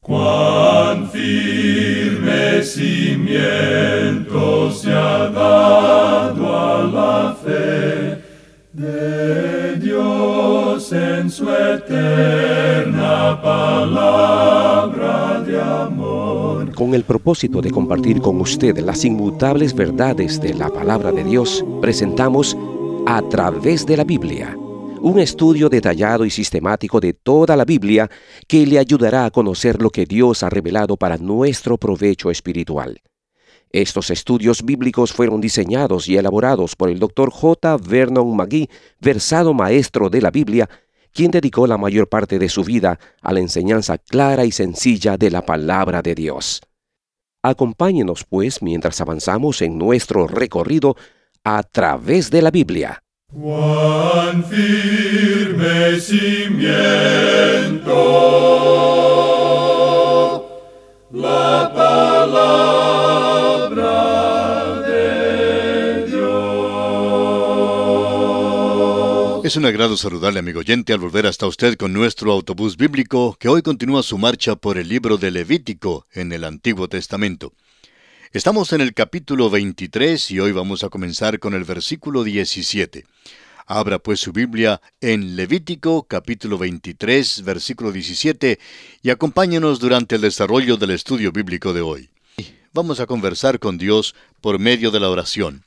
Cuán firme cimiento se ha dado a la fe de Dios en su eterna palabra de amor. Con el propósito de compartir con usted las inmutables verdades de la palabra de Dios, presentamos A Través de la Biblia, un estudio detallado y sistemático de toda la Biblia que le ayudará a conocer lo que Dios ha revelado para nuestro provecho espiritual. Estos estudios bíblicos fueron diseñados y elaborados por el Dr. J. Vernon McGee, versado maestro de la Biblia, quien dedicó la mayor parte de su vida a la enseñanza clara y sencilla de la palabra de Dios. Acompáñenos, pues, mientras avanzamos en nuestro recorrido a través de la Biblia. Cuán firme cimiento la palabra de Dios. Es un agrado saludarle, amigo oyente, al volver hasta usted con nuestro autobús bíblico que hoy continúa su marcha por el libro de Levítico en el Antiguo Testamento. Estamos en el capítulo 23 y hoy vamos a comenzar con el versículo 17. Abra pues su Biblia en Levítico capítulo 23, versículo 17 y acompáñenos durante el desarrollo del estudio bíblico de hoy. Vamos a conversar con Dios por medio de la oración.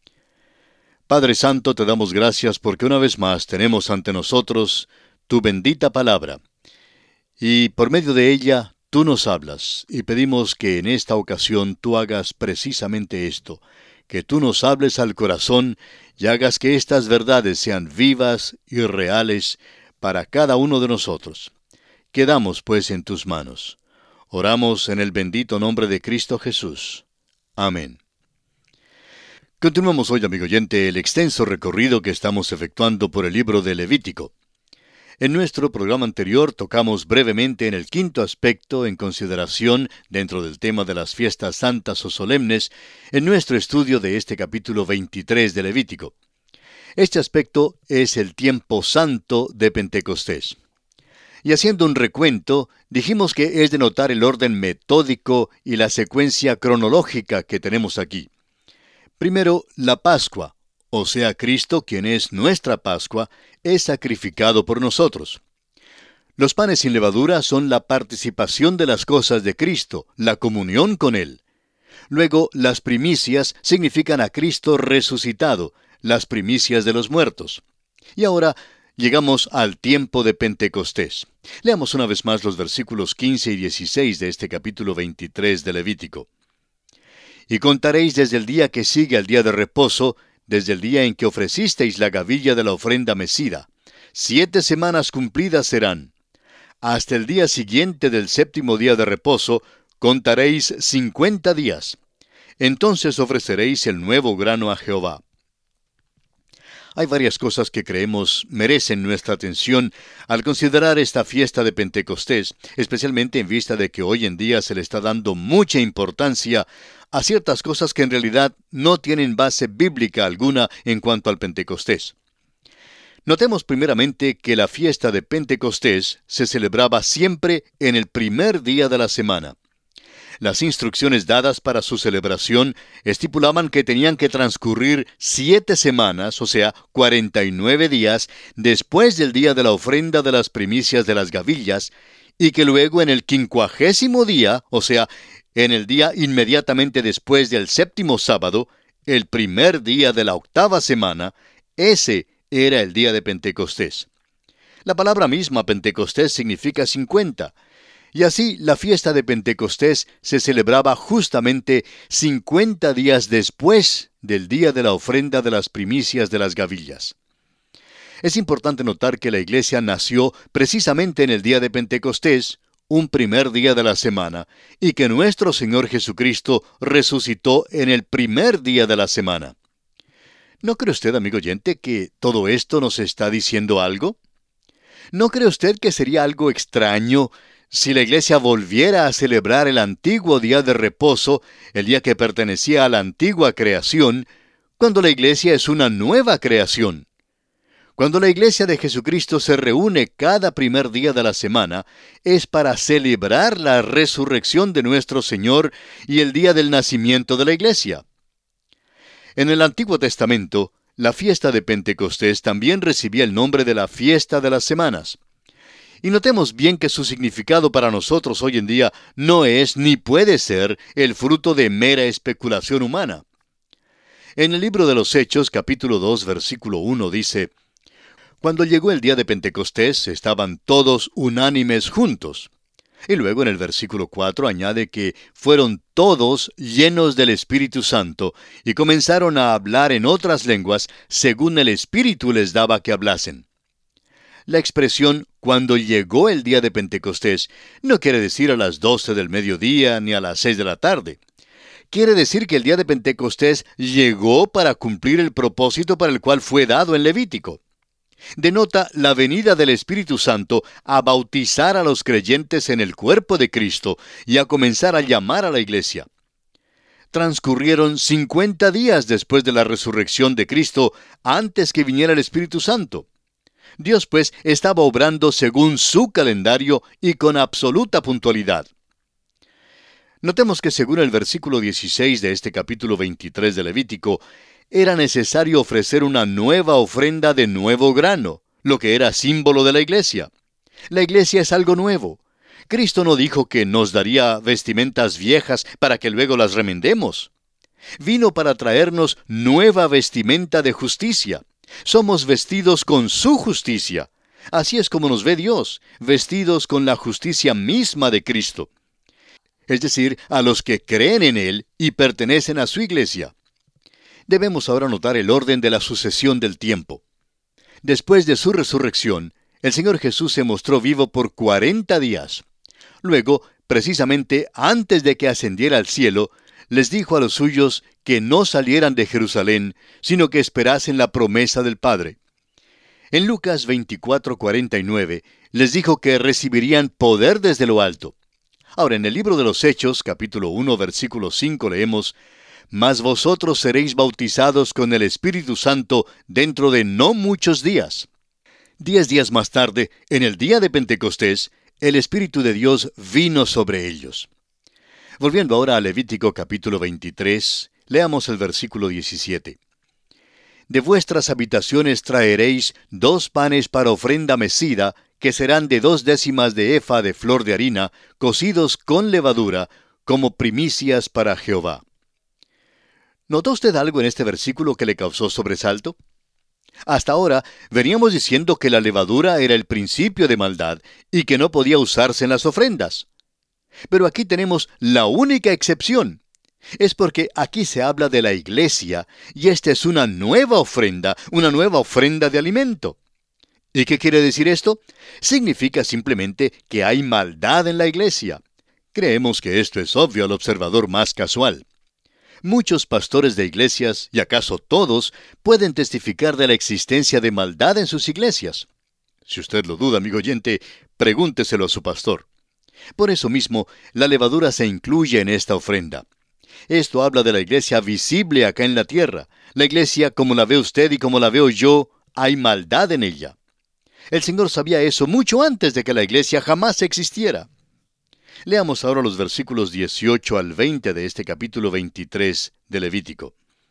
Padre Santo, te damos gracias porque una vez más tenemos ante nosotros tu bendita palabra y por medio de ella tú nos hablas y pedimos que en esta ocasión tú hagas precisamente esto, que tú nos hables al corazón y hagas que estas verdades sean vivas y reales para cada uno de nosotros. Quedamos pues en tus manos. Oramos en el bendito nombre de Cristo Jesús. Amén. Continuamos hoy, amigo oyente, el extenso recorrido que estamos efectuando por el libro de Levítico. En nuestro programa anterior tocamos brevemente en el quinto aspecto en consideración dentro del tema de las fiestas santas o solemnes en nuestro estudio de este capítulo 23 de Levítico. Este aspecto es el tiempo santo de Pentecostés. Y haciendo un recuento, dijimos que es de notar el orden metódico y la secuencia cronológica que tenemos aquí. Primero, la Pascua. O sea, Cristo, quien es nuestra Pascua, es sacrificado por nosotros. Los panes sin levadura son la participación de las cosas de Cristo, la comunión con Él. Luego, las primicias significan a Cristo resucitado, las primicias de los muertos. Y ahora llegamos al tiempo de Pentecostés. Leamos una vez más los versículos 15 y 16 de este capítulo 23 de Levítico. Y contaréis desde el día que sigue al día de reposo, desde el día en que ofrecisteis la gavilla de la ofrenda mecida. 7 semanas cumplidas serán. Hasta el día siguiente del séptimo día de reposo, contaréis 50 días. Entonces ofreceréis el nuevo grano a Jehová. Hay varias cosas que creemos merecen nuestra atención al considerar esta fiesta de Pentecostés, especialmente en vista de que hoy en día se le está dando mucha importancia a ciertas cosas que en realidad no tienen base bíblica alguna en cuanto al Pentecostés. Notemos primeramente que la fiesta de Pentecostés se celebraba siempre en el primer día de la semana. Las instrucciones dadas para su celebración estipulaban que tenían que transcurrir 7 semanas, o sea, 49 días, después del día de la ofrenda de las primicias de las gavillas, y que luego en el 50º día, o sea, en el día inmediatamente después del séptimo sábado, el primer día de la 8ª semana, ese era el día de Pentecostés. La palabra misma Pentecostés significa 50, y así la fiesta de Pentecostés se celebraba justamente 50 días después del día de la ofrenda de las primicias de las gavillas. Es importante notar que la iglesia nació precisamente en el día de Pentecostés, un primer día de la semana, y que nuestro Señor Jesucristo resucitó en el primer día de la semana. ¿No cree usted, amigo oyente, que todo esto nos está diciendo algo? ¿No cree usted que sería algo extraño si la iglesia volviera a celebrar el antiguo día de reposo, el día que pertenecía a la antigua creación, cuando la iglesia es una nueva creación? Cuando la iglesia de Jesucristo se reúne cada primer día de la semana, es para celebrar la resurrección de nuestro Señor y el día del nacimiento de la iglesia. En el Antiguo Testamento, la fiesta de Pentecostés también recibía el nombre de la fiesta de las semanas. Y notemos bien que su significado para nosotros hoy en día no es ni puede ser el fruto de mera especulación humana. En el libro de los Hechos, capítulo 2, versículo 1 dice: Cuando llegó el día de Pentecostés, estaban todos unánimes juntos. Y luego en el versículo 4 añade que fueron todos llenos del Espíritu Santo y comenzaron a hablar en otras lenguas según el Espíritu les daba que hablasen. La expresión «cuando llegó el día de Pentecostés» no quiere decir a las 12 del mediodía ni a las 6 de la tarde. Quiere decir que el día de Pentecostés llegó para cumplir el propósito para el cual fue dado en Levítico. Denota la venida del Espíritu Santo a bautizar a los creyentes en el cuerpo de Cristo y a comenzar a llamar a la iglesia. Transcurrieron 50 días después de la resurrección de Cristo, antes que viniera el Espíritu Santo. Dios, pues, estaba obrando según su calendario y con absoluta puntualidad. Notemos que según el versículo 16 de este capítulo 23 de Levítico, era necesario ofrecer una nueva ofrenda de nuevo grano, lo que era símbolo de la iglesia. La iglesia es algo nuevo. Cristo no dijo que nos daría vestimentas viejas para que luego las remendemos. Vino para traernos nueva vestimenta de justicia. Somos vestidos con su justicia. Así es como nos ve Dios, vestidos con la justicia misma de Cristo. Es decir, a los que creen en Él y pertenecen a su iglesia. Debemos ahora notar el orden de la sucesión del tiempo. Después de su resurrección, el Señor Jesús se mostró vivo por 40 días. Luego, precisamente antes de que ascendiera al cielo, les dijo a los suyos que no salieran de Jerusalén, sino que esperasen la promesa del Padre. En Lucas 24:49, les dijo que recibirían poder desde lo alto. Ahora, en el libro de los Hechos, capítulo 1, versículo 5, leemos: Mas vosotros seréis bautizados con el Espíritu Santo dentro de no muchos días. 10 días más tarde, en el día de Pentecostés, el Espíritu de Dios vino sobre ellos. Volviendo ahora a Levítico capítulo 23, leamos el versículo 17. De vuestras habitaciones traeréis 2 panes para ofrenda mecida, que serán de 2 décimas de efa de flor de harina, cocidos con levadura, como primicias para Jehová. ¿Notó usted algo en este versículo que le causó sobresalto? Hasta ahora veníamos diciendo que la levadura era el principio de maldad y que no podía usarse en las ofrendas. Pero aquí tenemos la única excepción. Es porque aquí se habla de la iglesia y esta es una nueva ofrenda de alimento. ¿Y qué quiere decir esto? Significa simplemente que hay maldad en la iglesia. Creemos que esto es obvio al observador más casual. Muchos pastores de iglesias, y acaso todos, pueden testificar de la existencia de maldad en sus iglesias. Si usted lo duda, amigo oyente, pregúnteselo a su pastor. Por eso mismo, la levadura se incluye en esta ofrenda. Esto habla de la iglesia visible acá en la tierra. La iglesia, como la ve usted y como la veo yo, hay maldad en ella. El Señor sabía eso mucho antes de que la iglesia jamás existiera. Leamos ahora los versículos 18 al 20 de este capítulo 23 de Levítico.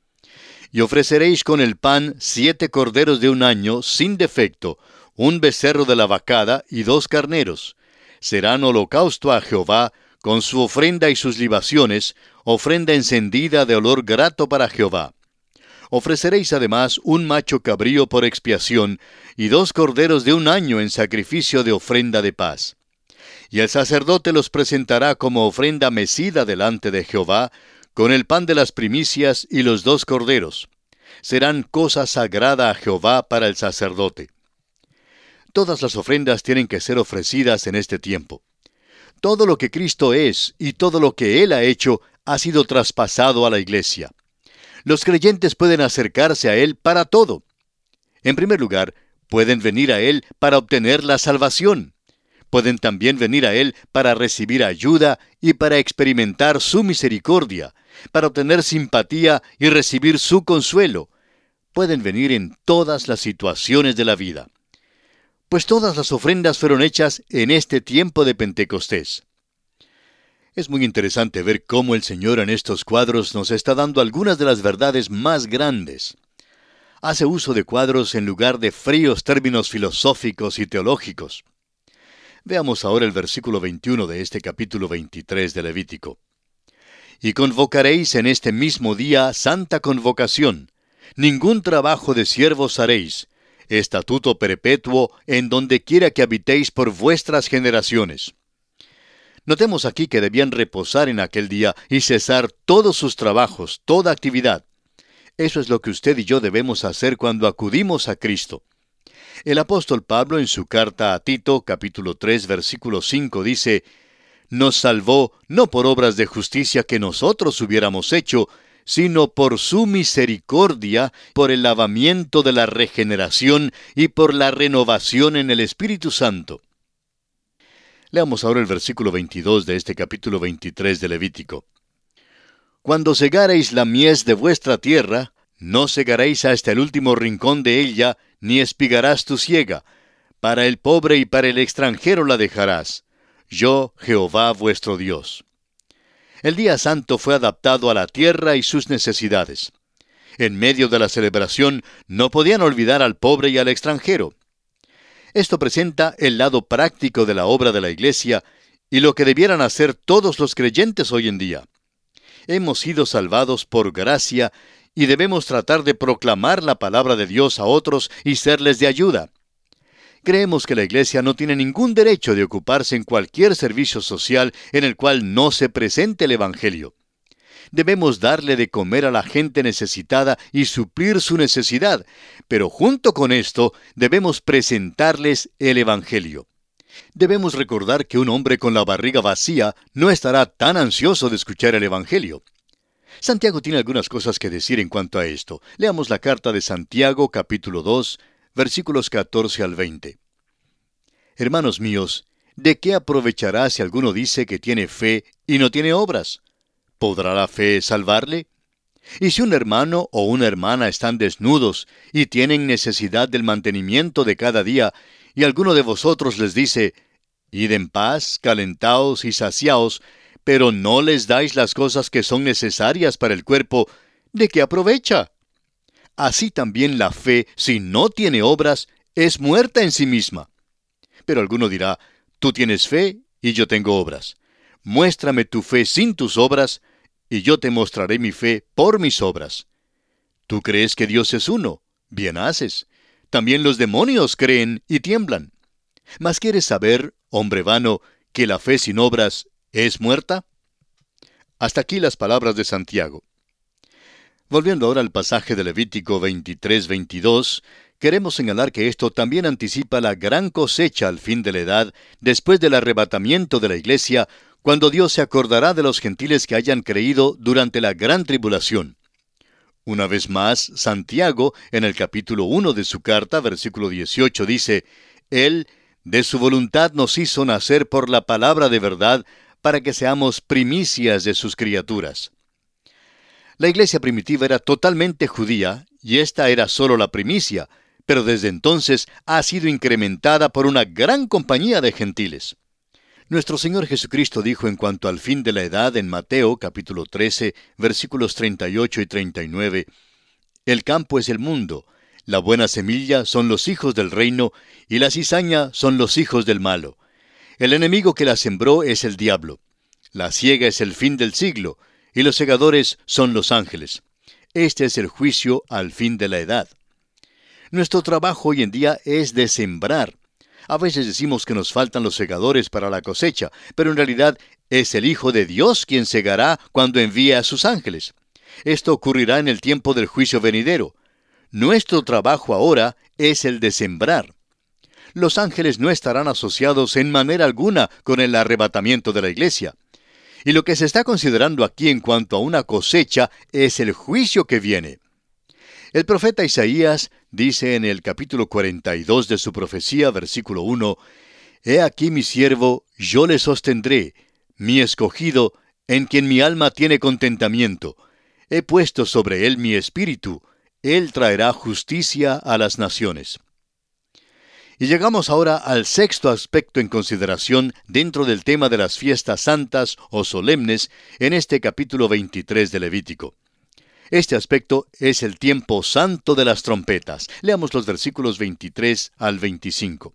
Y ofreceréis con el pan 7 corderos de un año, sin defecto, 1 becerro de la vacada y 2 carneros. Serán holocausto a Jehová, con su ofrenda y sus libaciones, ofrenda encendida de olor grato para Jehová. Ofreceréis además un macho cabrío por expiación, y 2 corderos de un año en sacrificio de ofrenda de paz. Y el sacerdote los presentará como ofrenda mecida delante de Jehová, con el pan de las primicias y los 2 corderos. Serán cosa sagrada a Jehová para el sacerdote. Todas las ofrendas tienen que ser ofrecidas en este tiempo. Todo lo que Cristo es y todo lo que Él ha hecho ha sido traspasado a la iglesia. Los creyentes pueden acercarse a Él para todo. En primer lugar, pueden venir a Él para obtener la salvación. Pueden también venir a Él para recibir ayuda y para experimentar su misericordia, para obtener simpatía y recibir su consuelo, pueden venir en todas las situaciones de la vida. Pues todas las ofrendas fueron hechas en este tiempo de Pentecostés. Es muy interesante ver cómo el Señor en estos cuadros nos está dando algunas de las verdades más grandes. Hace uso de cuadros en lugar de fríos términos filosóficos y teológicos. Veamos ahora el versículo 21 de este capítulo 23 de Levítico. Y convocaréis en este mismo día santa convocación. Ningún trabajo de siervos haréis. Estatuto perpetuo en donde quiera que habitéis por vuestras generaciones. Notemos aquí que debían reposar en aquel día y cesar todos sus trabajos, toda actividad. Eso es lo que usted y yo debemos hacer cuando acudimos a Cristo. El apóstol Pablo en su carta a Tito, capítulo 3, versículo 5, dice: Nos salvó no por obras de justicia que nosotros hubiéramos hecho, sino por su misericordia, por el lavamiento de la regeneración y por la renovación en el Espíritu Santo. Leamos ahora el versículo 22 de este capítulo 23 de Levítico. Cuando segareis la mies de vuestra tierra, no segaréis hasta el último rincón de ella, ni espigarás tu siega. Para el pobre y para el extranjero la dejarás. Yo, Jehová vuestro Dios. El día santo fue adaptado a la tierra y sus necesidades. En medio de la celebración no podían olvidar al pobre y al extranjero. Esto presenta el lado práctico de la obra de la Iglesia y lo que debieran hacer todos los creyentes hoy en día. Hemos sido salvados por gracia y debemos tratar de proclamar la palabra de Dios a otros y serles de ayuda. Creemos que la Iglesia no tiene ningún derecho de ocuparse en cualquier servicio social en el cual no se presente el Evangelio. Debemos darle de comer a la gente necesitada y suplir su necesidad, pero junto con esto debemos presentarles el Evangelio. Debemos recordar que un hombre con la barriga vacía no estará tan ansioso de escuchar el Evangelio. Santiago tiene algunas cosas que decir en cuanto a esto. Leamos la carta de Santiago, capítulo 2, versículos 14 al 20. Hermanos míos, ¿de qué aprovechará si alguno dice que tiene fe y no tiene obras? ¿Podrá la fe salvarle? Y si un hermano o una hermana están desnudos y tienen necesidad del mantenimiento de cada día, y alguno de vosotros les dice: Id en paz, calentaos y saciaos, pero no les dais las cosas que son necesarias para el cuerpo, ¿de qué aprovecha? Así también la fe, si no tiene obras, es muerta en sí misma. Pero alguno dirá: tú tienes fe y yo tengo obras. Muéstrame tu fe sin tus obras, y yo te mostraré mi fe por mis obras. ¿Tú crees que Dios es uno? Bien haces. También los demonios creen y tiemblan. ¿Mas quieres saber, hombre vano, que la fe sin obras es muerta? Hasta aquí las palabras de Santiago. Volviendo ahora al pasaje de Levítico 23-22, queremos señalar que esto también anticipa la gran cosecha al fin de la edad, después del arrebatamiento de la iglesia, cuando Dios se acordará de los gentiles que hayan creído durante la gran tribulación. Una vez más, Santiago, en el capítulo 1 de su carta, versículo 18, dice: Él, de su voluntad nos hizo nacer por la palabra de verdad, para que seamos primicias de sus criaturas. La iglesia primitiva era totalmente judía, y esta era solo la primicia, pero desde entonces ha sido incrementada por una gran compañía de gentiles. Nuestro Señor Jesucristo dijo en cuanto al fin de la edad en Mateo capítulo 13, versículos 38 y 39, El campo es el mundo, la buena semilla son los hijos del reino, y la cizaña son los hijos del malo. El enemigo que la sembró es el diablo. La siega es el fin del siglo, y los segadores son los ángeles. Este es el juicio al fin de la edad. Nuestro trabajo hoy en día es de sembrar. A veces decimos que nos faltan los segadores para la cosecha, pero en realidad es el Hijo de Dios quien segará cuando envíe a sus ángeles. Esto ocurrirá en el tiempo del juicio venidero. Nuestro trabajo ahora es el de sembrar. Los ángeles no estarán asociados en manera alguna con el arrebatamiento de la iglesia. Y lo que se está considerando aquí en cuanto a una cosecha es el juicio que viene. El profeta Isaías dice en el capítulo 42 de su profecía, versículo 1, He aquí mi siervo, yo le sostendré, mi escogido, en quien mi alma tiene contentamiento. He puesto sobre él mi espíritu, Él traerá justicia a las naciones. Y llegamos ahora al sexto aspecto en consideración dentro del tema de las fiestas santas o solemnes en este capítulo 23 de Levítico. Este aspecto es el tiempo santo de las trompetas. Leamos los versículos 23 al 25.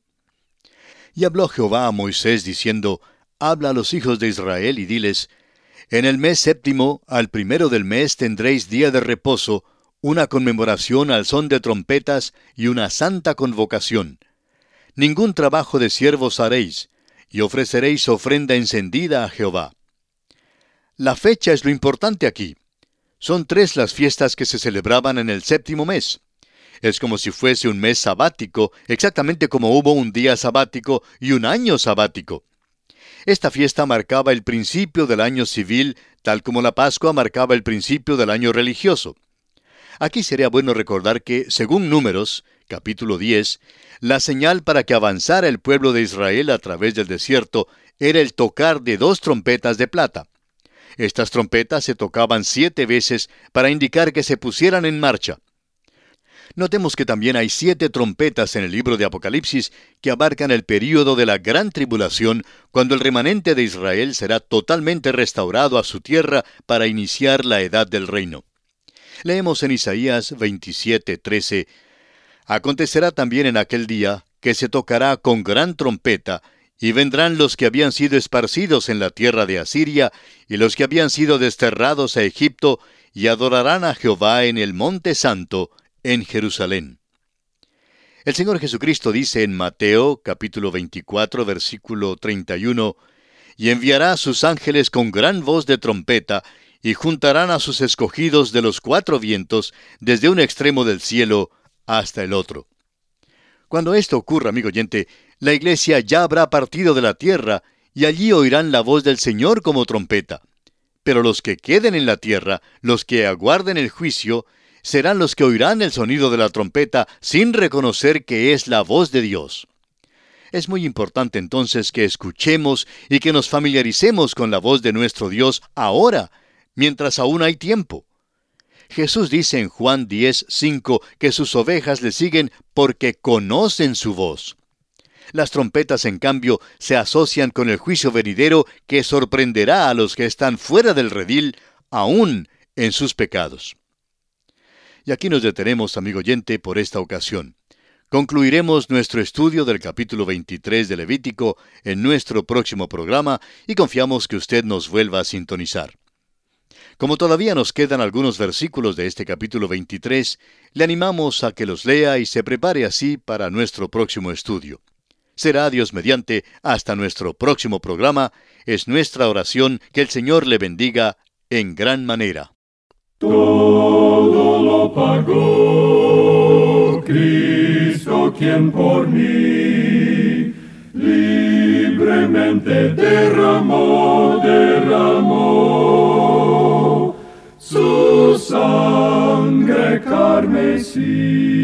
Y habló Jehová a Moisés diciendo: Habla a los hijos de Israel y diles: En el mes séptimo, al primero del mes, tendréis día de reposo, una conmemoración al son de trompetas y una santa convocación. Ningún trabajo de siervos haréis, y ofreceréis ofrenda encendida a Jehová. La fecha es lo importante aquí. Son 3 las fiestas que se celebraban en el séptimo mes. Es como si fuese un mes sabático, exactamente como hubo un día sabático y un año sabático. Esta fiesta marcaba el principio del año civil, tal como la Pascua marcaba el principio del año religioso. Aquí sería bueno recordar que, según Números, capítulo 10, la señal para que avanzara el pueblo de Israel a través del desierto era el tocar de 2 trompetas de plata. Estas trompetas se tocaban 7 veces para indicar que se pusieran en marcha. Notemos que también hay 7 trompetas en el libro de Apocalipsis que abarcan el período de la gran tribulación, cuando el remanente de Israel será totalmente restaurado a su tierra para iniciar la edad del reino. Leemos en Isaías 27:13: Acontecerá también en aquel día que se tocará con gran trompeta, y vendrán los que habían sido esparcidos en la tierra de Asiria, y los que habían sido desterrados a Egipto, y adorarán a Jehová en el monte santo, en Jerusalén. El Señor Jesucristo dice en Mateo, capítulo 24, versículo 31, y enviará a sus ángeles con gran voz de trompeta, y juntarán a sus escogidos de los 4 vientos, desde un extremo del cielo hasta el otro. Cuando esto ocurra, amigo oyente, la iglesia ya habrá partido de la tierra, y allí oirán la voz del Señor como trompeta. Pero los que queden en la tierra, los que aguarden el juicio, serán los que oirán el sonido de la trompeta sin reconocer que es la voz de Dios. Es muy importante entonces que escuchemos y que nos familiaricemos con la voz de nuestro Dios ahora, mientras aún hay tiempo. Jesús dice en Juan 10:5 que sus ovejas le siguen porque conocen su voz. Las trompetas, en cambio, se asocian con el juicio venidero que sorprenderá a los que están fuera del redil, aún en sus pecados. Y aquí nos detenemos, amigo oyente, por esta ocasión. Concluiremos nuestro estudio del capítulo 23 de Levítico en nuestro próximo programa y confiamos que usted nos vuelva a sintonizar. Como todavía nos quedan algunos versículos de este capítulo 23, le animamos a que los lea y se prepare así para nuestro próximo estudio. Será, Dios mediante, hasta nuestro próximo programa. Es nuestra oración que el Señor le bendiga en gran manera. Todo lo pagó Cristo, quien por mí libremente derramó su sangre carmesí.